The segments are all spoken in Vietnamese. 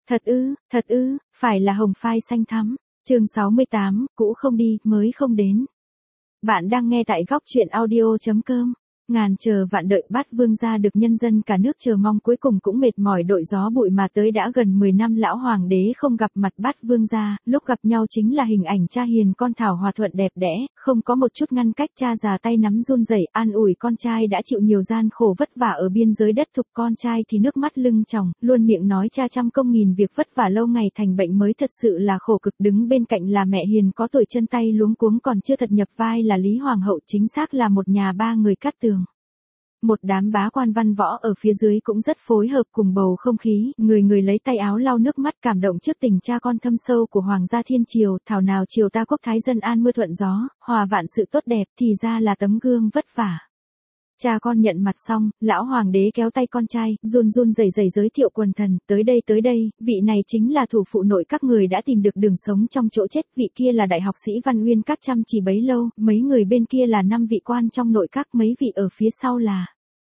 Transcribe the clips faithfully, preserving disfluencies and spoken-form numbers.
Thật ư, thật ư, phải là hồng phai xanh thắm. Chương sáu mươi tám, cũ không đi, mới không đến. Bạn đang nghe tại góc truyện audio chấm com. Ngàn chờ vạn đợi Bát Vương gia được nhân dân cả nước chờ mong cuối cùng cũng mệt mỏi đội gió bụi mà tới đã gần mười năm lão hoàng đế không gặp mặt Bát Vương gia, lúc gặp nhau chính là hình ảnh cha hiền con thảo hòa thuận đẹp đẽ, không có một chút ngăn cách, cha già tay nắm run rẩy an ủi con trai đã chịu nhiều gian khổ vất vả ở biên giới đất thục, con trai thì nước mắt lưng tròng, luôn miệng nói cha trăm công nghìn việc vất vả lâu ngày thành bệnh mới thật sự là khổ cực, đứng bên cạnh là mẹ hiền có tuổi chân tay luống cuống còn chưa thật nhập vai là Lý Hoàng hậu, chính xác là một nhà ba người cát tường. Một đám bá quan văn võ ở phía dưới cũng rất phối hợp cùng bầu không khí, người người lấy tay áo lau nước mắt cảm động trước tình cha con thâm sâu của Hoàng gia thiên triều, thảo nào triều ta quốc thái dân an mưa thuận gió, hòa vạn sự tốt đẹp, thì ra là tấm gương vất vả. Cha con nhận mặt xong, lão hoàng đế kéo tay con trai, run run rẩy rẩy giới thiệu quần thần, tới đây tới đây, vị này chính là thủ phụ nội các người đã tìm được đường sống trong chỗ chết, vị kia là đại học sĩ Văn Uyên các chăm chỉ bấy lâu, mấy người bên kia là năm vị quan trong nội các, mấy vị ở phía sau là...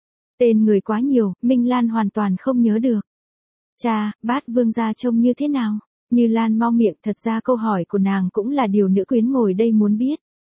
Tên người quá nhiều, Minh Lan hoàn toàn không nhớ được. Cha, Bát Vương gia trông như thế nào? Như Lan mau miệng, thật ra câu hỏi của nàng cũng là điều nữ quyến ngồi đây muốn biết.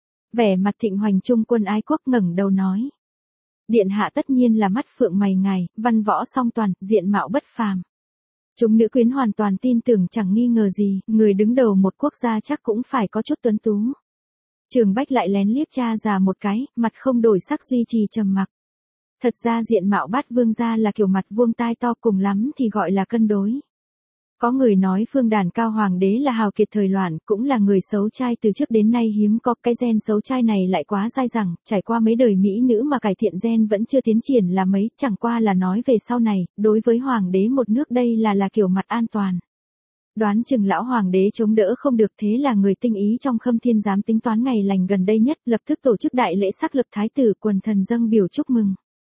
Vẻ mặt Thịnh Hoành trung quân ái quốc ngẩng đầu nói. Điện hạ tất nhiên là mắt phượng mày ngài, văn võ song toàn, diện mạo bất phàm. Chúng nữ quyến hoàn toàn tin tưởng chẳng nghi ngờ gì, người đứng đầu một quốc gia chắc cũng phải có chút tuấn tú. Trường Bách lại lén liếc cha già một cái, mặt không đổi sắc duy trì trầm mặc. Thật ra diện mạo Bát Vương gia là kiểu mặt vuông tai to, cùng lắm thì gọi là cân đối. Có người nói Phương Đàn Cao hoàng đế là hào kiệt thời loạn, cũng là người xấu trai từ trước đến nay hiếm có, cái gen xấu trai này lại quá dai dẳng, trải qua mấy đời mỹ nữ mà cải thiện gen vẫn chưa tiến triển là mấy, chẳng qua là nói về sau này, đối với hoàng đế một nước đây là là kiểu mặt an toàn. Đoán chừng lão hoàng đế chống đỡ không được, thế là người tinh ý trong Khâm Thiên Giám tính toán ngày lành gần đây nhất, lập tức tổ chức đại lễ sắc lập thái tử, quần thần dâng biểu chúc mừng.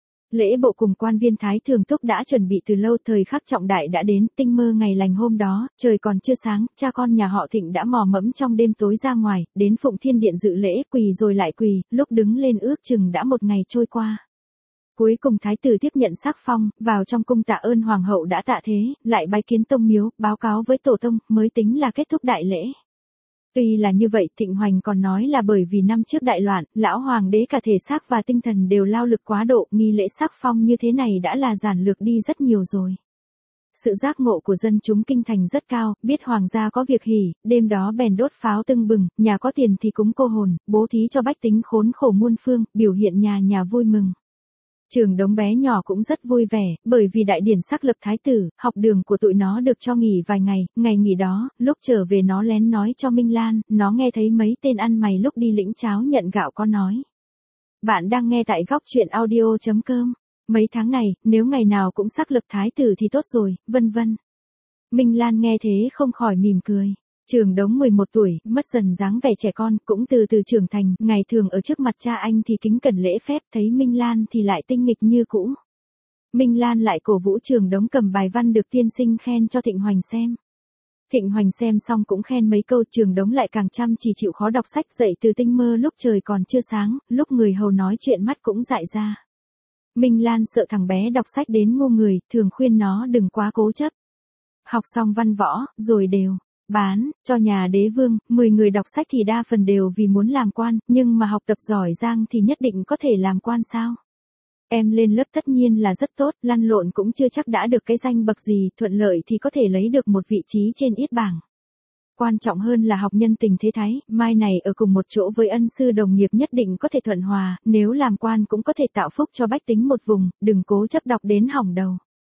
Lễ bộ cùng quan viên thái thường thúc đã chuẩn bị từ lâu, thời khắc trọng đại đã đến, tinh mơ ngày lành hôm đó, trời còn chưa sáng, cha con nhà họ Thịnh đã mò mẫm trong đêm tối ra ngoài, đến Phụng Thiên Điện dự lễ, quỳ rồi lại quỳ, lúc đứng lên ước chừng đã một ngày trôi qua. Cuối cùng thái tử tiếp nhận sắc phong, vào trong cung tạ ơn hoàng hậu đã tạ thế, lại bái kiến tông miếu, báo cáo với tổ tông, mới tính là kết thúc đại lễ. Tuy là như vậy, Thịnh Hoành còn nói là bởi vì năm trước đại loạn, lão hoàng đế cả thể xác và tinh thần đều lao lực quá độ, nghi lễ sắc phong như thế này đã là giản lược đi rất nhiều rồi. Sự giác ngộ của dân chúng kinh thành rất cao, biết hoàng gia có việc hỉ, đêm đó bèn đốt pháo tưng bừng, nhà có tiền thì cúng cô hồn, bố thí cho bách tính khốn khổ muôn phương, biểu hiện nhà nhà vui mừng. Trường Đống bé nhỏ cũng rất vui vẻ, bởi vì đại điển sắc lập thái tử, học đường của tụi nó được cho nghỉ vài ngày, ngày nghỉ đó, lúc trở về nó lén nói cho Minh Lan, nó nghe thấy mấy tên ăn mày lúc đi lĩnh cháo nhận gạo có nói. Bạn đang nghe tại góc truyện audio chấm com. Mấy tháng này, nếu ngày nào cũng sắc lập thái tử thì tốt rồi, vân vân. Minh Lan nghe thế không khỏi mỉm cười. Trường Đống mười một tuổi, mất dần dáng vẻ trẻ con, cũng từ từ trưởng thành, ngày thường ở trước mặt cha anh thì kính cẩn lễ phép, thấy Minh Lan thì lại tinh nghịch như cũ. Minh Lan lại cổ vũ Trường Đống cầm bài văn được tiên sinh khen cho Thịnh Hoành xem. Thịnh Hoành xem xong cũng khen mấy câu, Trường Đống lại càng chăm chỉ chịu khó đọc sách, dậy từ tinh mơ lúc trời còn chưa sáng, lúc người hầu nói chuyện mắt cũng dại ra. Minh Lan sợ thằng bé đọc sách đến ngu người, thường khuyên nó đừng quá cố chấp. Học xong văn võ, rồi đều bán, cho nhà đế vương, mười người đọc sách thì đa phần đều vì muốn làm quan, nhưng mà học tập giỏi giang thì nhất định có thể làm quan sao? Em lên lớp tất nhiên là rất tốt, lăn lộn cũng chưa chắc đã được cái danh bậc gì, thuận lợi thì có thể lấy được một vị trí trên yết bảng. Quan trọng hơn là học nhân tình thế thái, mai này ở cùng một chỗ với ân sư đồng nghiệp nhất định có thể thuận hòa, nếu làm quan cũng có thể tạo phúc cho bách tính một vùng, đừng cố chấp đọc đến hỏng đầu.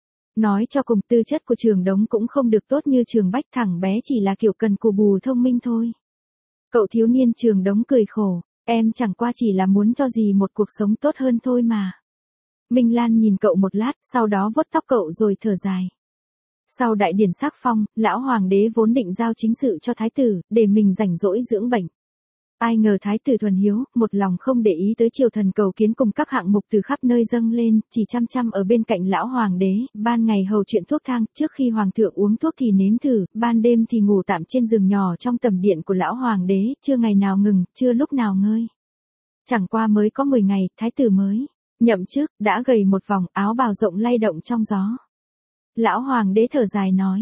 Nói cho cùng, tư chất của Trường Đống cũng không được tốt như Trường Bách, thằng bé chỉ là kiểu cần cù bù thông minh thôi. Cậu thiếu niên Trường Đống cười khổ, em chẳng qua chỉ là muốn cho dì một cuộc sống tốt hơn thôi mà. Minh Lan nhìn cậu một lát, sau đó vuốt tóc cậu rồi thở dài. Sau đại điển sắc phong, lão hoàng đế vốn định giao chính sự cho thái tử, để mình rảnh rỗi dưỡng bệnh. Ai ngờ thái tử thuần hiếu, một lòng không để ý tới triều thần cầu kiến cùng các hạng mục từ khắp nơi dâng lên, chỉ chăm chăm ở bên cạnh lão hoàng đế, ban ngày hầu chuyện thuốc thang, trước khi hoàng thượng uống thuốc thì nếm thử, ban đêm thì ngủ tạm trên giường nhỏ trong tầm điện của lão hoàng đế, chưa ngày nào ngừng, chưa lúc nào ngơi. Chẳng qua mới có mười ngày, thái tử mới nhậm chức, đã gầy một vòng, áo bào rộng lay động trong gió. Lão hoàng đế thở dài nói,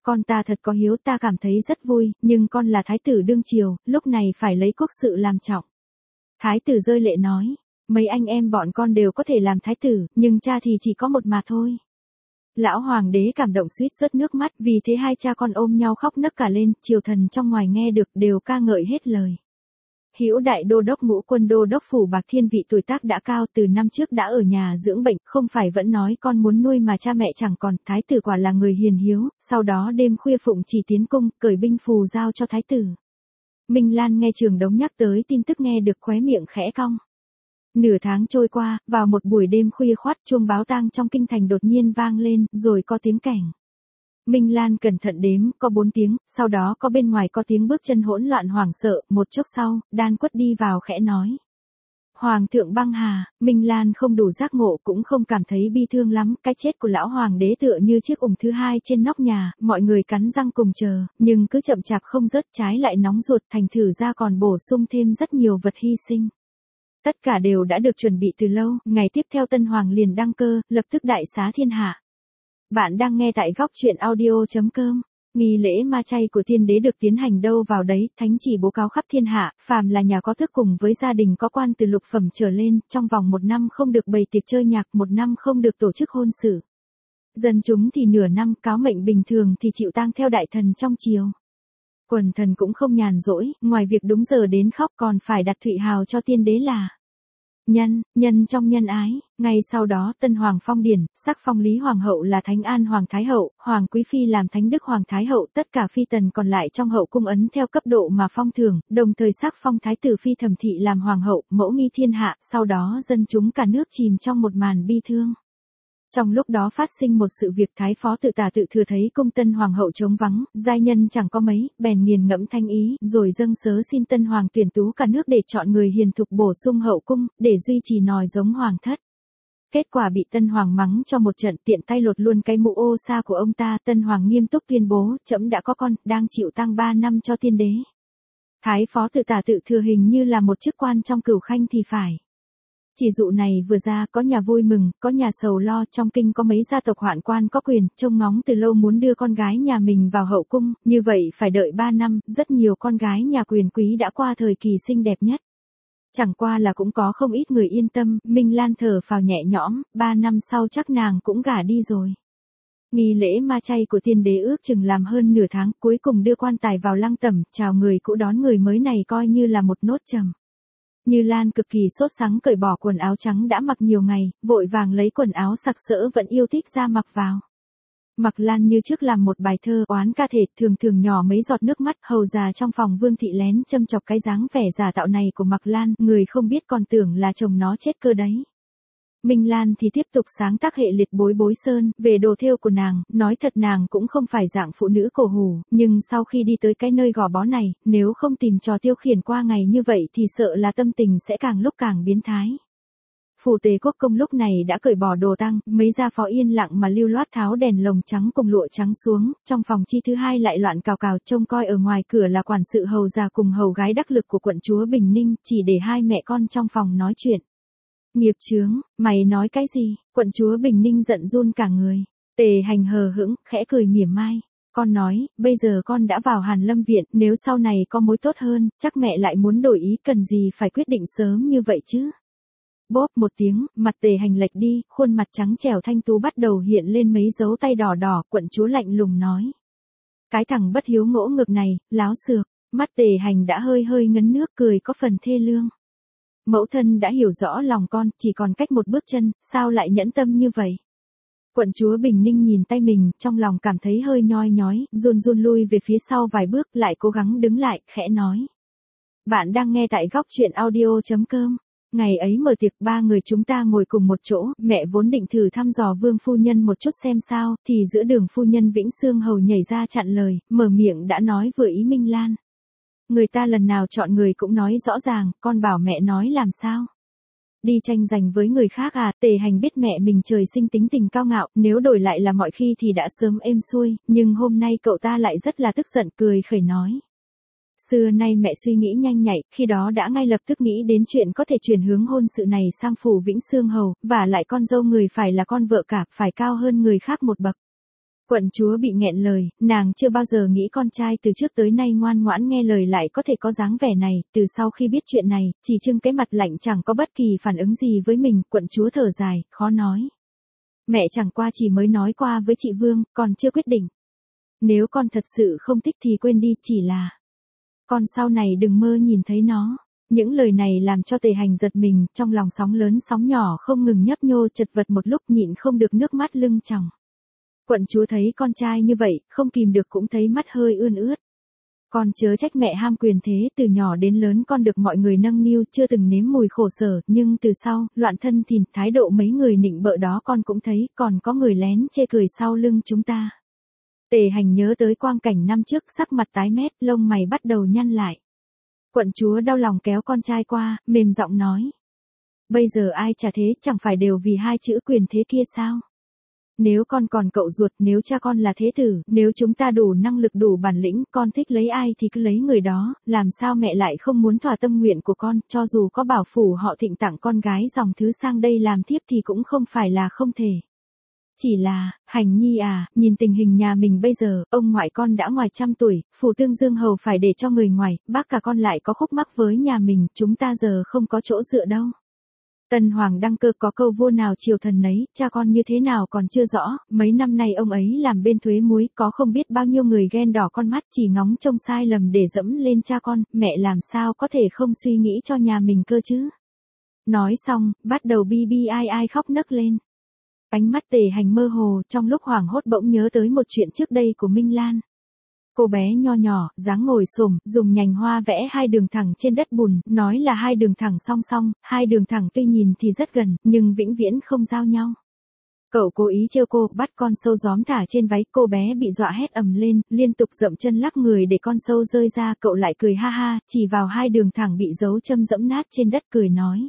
con ta thật có hiếu, ta cảm thấy rất vui, nhưng con là thái tử đương triều, lúc này phải lấy quốc sự làm trọng. Thái tử rơi lệ nói, mấy anh em bọn con đều có thể làm thái tử, nhưng cha thì chỉ có một mà thôi. Lão hoàng đế cảm động suýt rớt nước mắt, vì thế hai cha con ôm nhau khóc nấc cả lên, triều thần trong ngoài nghe được đều ca ngợi hết lời. Hữu đại đô đốc Ngũ Quân đô đốc phủ Bạc Thiên vị tuổi tác đã cao, từ năm trước đã ở nhà dưỡng bệnh, không phải vẫn nói con muốn nuôi mà cha mẹ chẳng còn, thái tử quả là người hiền hiếu, sau đó đêm khuya phụng chỉ tiến cung, cởi binh phù giao cho thái tử. Minh Lan nghe Trường Đống nhắc tới tin tức nghe được khóe miệng khẽ cong. Nửa tháng trôi qua, vào một buổi đêm khuya khoắt, chuông báo tang trong kinh thành đột nhiên vang lên, rồi có tiếng kẻng. Minh Lan cẩn thận đếm, có bốn tiếng, sau đó có bên ngoài có tiếng bước chân hỗn loạn hoảng sợ, một chốc sau, Đan Quất đi vào khẽ nói. Hoàng thượng băng hà, Minh Lan không đủ giác ngộ cũng không cảm thấy bi thương lắm, cái chết của lão hoàng đế tựa như chiếc ủng thứ hai trên nóc nhà, mọi người cắn răng cùng chờ, nhưng cứ chậm chạp không rớt, trái lại nóng ruột, thành thử ra còn bổ sung thêm rất nhiều vật hy sinh. Tất cả đều đã được chuẩn bị từ lâu, ngày tiếp theo Tân Hoàng liền đăng cơ, lập tức đại xá thiên hạ. Bạn đang nghe tại góc truyện audio chấm com. Nghi lễ ma chay của tiên đế được tiến hành đâu vào đấy, thánh chỉ bố cáo khắp thiên hạ, phàm là nhà có thức cùng với gia đình có quan từ lục phẩm trở lên, trong vòng một năm không được bày tiệc chơi nhạc, một năm không được tổ chức hôn sự. Dân chúng thì nửa năm, cáo mệnh bình thường thì chịu tang theo đại thần trong triều. Quần thần cũng không nhàn rỗi, ngoài việc đúng giờ đến khóc còn phải đặt thụy hào cho tiên đế là nhân, nhân trong nhân ái. Ngay sau đó Tân Hoàng phong điển, sắc phong Lý Hoàng hậu là Thánh An Hoàng Thái hậu, Hoàng Quý Phi làm Thánh Đức Hoàng Thái hậu, tất cả phi tần còn lại trong hậu cung ấn theo cấp độ mà phong thưởng, đồng thời sắc phong Thái tử Phi Thẩm Thị làm Hoàng hậu, mẫu nghi thiên hạ, sau đó dân chúng cả nước chìm trong một màn bi thương. Trong lúc đó phát sinh một sự việc, Thái phó tự tả tự thừa thấy cung Tân Hoàng hậu trống vắng, giai nhân chẳng có mấy, bèn nghiền ngẫm thanh ý, rồi dâng sớ xin Tân Hoàng tuyển tú cả nước để chọn người hiền thục bổ sung hậu cung, để duy trì nòi giống hoàng thất. Kết quả bị Tân Hoàng mắng cho một trận, tiện tay lột luôn cái mũ ô sa của ông ta. Tân Hoàng nghiêm túc tuyên bố, trẫm đã có con, đang chịu tang ba năm cho tiên đế. Thái phó tự tả tự thừa hình như là một chức quan trong cửu khanh thì phải. Chỉ dụ này vừa ra, có nhà vui mừng, có nhà sầu lo, trong kinh có mấy gia tộc hoạn quan có quyền, trông ngóng từ lâu muốn đưa con gái nhà mình vào hậu cung, như vậy phải đợi ba năm, rất nhiều con gái nhà quyền quý đã qua thời kỳ xinh đẹp nhất. Chẳng qua là cũng có không ít người yên tâm, Minh Lan thở phào nhẹ nhõm, ba năm sau chắc nàng cũng gả đi rồi. Nghi lễ ma chay của tiên đế ước chừng làm hơn nửa tháng, cuối cùng đưa quan tài vào lăng tẩm, chào người cũ đón người mới này coi như là một nốt trầm. Như Lan cực kỳ sốt sắng cởi bỏ quần áo trắng đã mặc nhiều ngày, vội vàng lấy quần áo sặc sỡ vẫn yêu thích ra mặc vào. Mặc Lan như trước làm một bài thơ oán ca thể, thường thường nhỏ mấy giọt nước mắt, hầu già trong phòng Vương Thị lén châm chọc cái dáng vẻ giả tạo này của Mặc Lan, người không biết còn tưởng là chồng nó chết cơ đấy. Minh Lan thì tiếp tục sáng tác hệ liệt bối bối sơn, về đồ thêu của nàng, nói thật nàng cũng không phải dạng phụ nữ cổ hủ, nhưng sau khi đi tới cái nơi gò bó này, nếu không tìm trò tiêu khiển qua ngày như vậy thì sợ là tâm tình sẽ càng lúc càng biến thái. Phủ Tề Quốc công lúc này đã cởi bỏ đồ tang, mấy gia phó yên lặng mà lưu loát tháo đèn lồng trắng cùng lụa trắng xuống, trong phòng chi thứ hai lại loạn cào cào, trông coi ở ngoài cửa là quản sự hầu già cùng hầu gái đắc lực của quận chúa Bình Ninh, chỉ để hai mẹ con trong phòng nói chuyện. Nghiệp chướng, mày nói cái gì? Quận chúa Bình Ninh giận run cả người. Tề Hành hờ hững, khẽ cười mỉa mai. Con nói, bây giờ con đã vào Hàn Lâm Viện, nếu sau này có mối tốt hơn, chắc mẹ lại muốn đổi ý, cần gì phải quyết định sớm như vậy chứ? Bốp một tiếng, mặt Tề Hành lệch đi, khuôn mặt trắng trẻo thanh tú bắt đầu hiện lên mấy dấu tay đỏ đỏ, quận chúa lạnh lùng nói. Cái thằng bất hiếu ngỗ ngược này, láo xược, mắt Tề Hành đã hơi hơi ngấn nước, cười có phần thê lương. Mẫu thân đã hiểu rõ lòng con, chỉ còn cách một bước chân, sao lại nhẫn tâm như vậy? Quận chúa Bình Ninh nhìn tay mình, trong lòng cảm thấy hơi nhoi nhói, run run lui về phía sau vài bước, lại cố gắng đứng lại, khẽ nói. Bạn đang nghe tại góc truyện audio chấm com. Ngày ấy mở tiệc, ba người chúng ta ngồi cùng một chỗ, mẹ vốn định thử thăm dò Vương phu nhân một chút xem sao, thì giữa đường phu nhân Vĩnh Xương hầu nhảy ra chặn lời, mở miệng đã nói vừa ý Minh Lan. Người ta lần nào chọn người cũng nói rõ ràng, con bảo mẹ nói làm sao? Đi tranh giành với người khác à? Tề Hành biết mẹ mình trời sinh tính tình cao ngạo, nếu đổi lại là mọi khi thì đã sớm êm xuôi, nhưng hôm nay cậu ta lại rất là tức giận, cười khẩy nói. Xưa nay mẹ suy nghĩ nhanh nhạy, khi đó đã ngay lập tức nghĩ đến chuyện có thể chuyển hướng hôn sự này sang phủ Vĩnh Xương hầu, và lại con dâu người phải là con vợ cả, phải cao hơn người khác một bậc. Quận chúa bị nghẹn lời, nàng chưa bao giờ nghĩ con trai từ trước tới nay ngoan ngoãn nghe lời lại có thể có dáng vẻ này, từ sau khi biết chuyện này, chỉ trưng cái mặt lạnh chẳng có bất kỳ phản ứng gì với mình, quận chúa thở dài, khó nói. Mẹ chẳng qua chỉ mới nói qua với chị Vương, còn chưa quyết định. Nếu con thật sự không thích thì quên đi, chỉ là con sau này đừng mơ nhìn thấy nó. Những lời này làm cho Tề Hành giật mình, trong lòng sóng lớn sóng nhỏ không ngừng nhấp nhô chật vật một lúc nhịn không được nước mắt lưng tròng. Quận chúa thấy con trai như vậy, không kìm được cũng thấy mắt hơi ươn ướt. Con chớ trách mẹ ham quyền thế, từ nhỏ đến lớn con được mọi người nâng niu, chưa từng nếm mùi khổ sở, nhưng từ sau, loạn thân thìn, thái độ mấy người nịnh bợ đó con cũng thấy, còn có người lén chê cười sau lưng chúng ta. Tề Hành nhớ tới quang cảnh năm trước, sắc mặt tái mét, lông mày bắt đầu nhăn lại. Quận chúa đau lòng kéo con trai qua, mềm giọng nói. Bây giờ ai trả thế, chẳng phải đều vì hai chữ quyền thế kia sao? Nếu con còn cậu ruột, nếu cha con là thế tử, nếu chúng ta đủ năng lực đủ bản lĩnh, con thích lấy ai thì cứ lấy người đó, làm sao mẹ lại không muốn thỏa tâm nguyện của con, cho dù có bảo phủ họ Thịnh tặng con gái dòng thứ sang đây làm thiếp thì cũng không phải là không thể. Chỉ là, Hành nhi à, nhìn tình hình nhà mình bây giờ, ông ngoại con đã ngoài trăm tuổi, phủ tương dương hầu phải để cho người ngoài, bác cả con lại có khúc mắc với nhà mình, chúng ta giờ không có chỗ dựa đâu. Tần Hoàng đăng cơ có câu vua nào triều thần nấy, cha con như thế nào còn chưa rõ, mấy năm nay ông ấy làm bên thuế muối, có không biết bao nhiêu người ghen đỏ con mắt chỉ ngóng trông sai lầm để dẫm lên cha con, mẹ làm sao có thể không suy nghĩ cho nhà mình cơ chứ. Nói xong, bắt đầu bi bi ai ai khóc nấc lên. Ánh mắt Tề Hành mơ hồ, trong lúc hoảng hốt bỗng nhớ tới một chuyện trước đây của Minh Lan. Cô bé nho nhỏ, dáng ngồi xổm, dùng nhành hoa vẽ hai đường thẳng trên đất bùn, nói là hai đường thẳng song song, hai đường thẳng tuy nhìn thì rất gần, nhưng vĩnh viễn không giao nhau. Cậu cố ý trêu cô, bắt con sâu gióm thả trên váy, cô bé bị dọa hét ầm lên, liên tục dậm chân lắc người để con sâu rơi ra, cậu lại cười ha ha, chỉ vào hai đường thẳng bị dấu châm dẫm nát trên đất cười nói.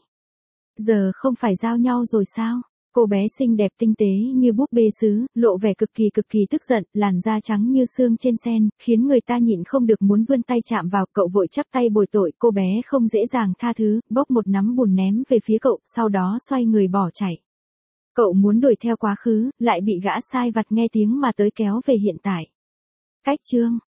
Giờ không phải giao nhau rồi sao? Cô bé xinh đẹp tinh tế như búp bê sứ, lộ vẻ cực kỳ cực kỳ tức giận, làn da trắng như xương trên sen, khiến người ta nhịn không được muốn vươn tay chạm vào, cậu vội chắp tay bồi tội, cô bé không dễ dàng tha thứ, bốc một nắm bùn ném về phía cậu, sau đó xoay người bỏ chạy. Cậu muốn đuổi theo quá khứ, lại bị gã sai vặt nghe tiếng mà tới kéo về hiện tại. Cách chương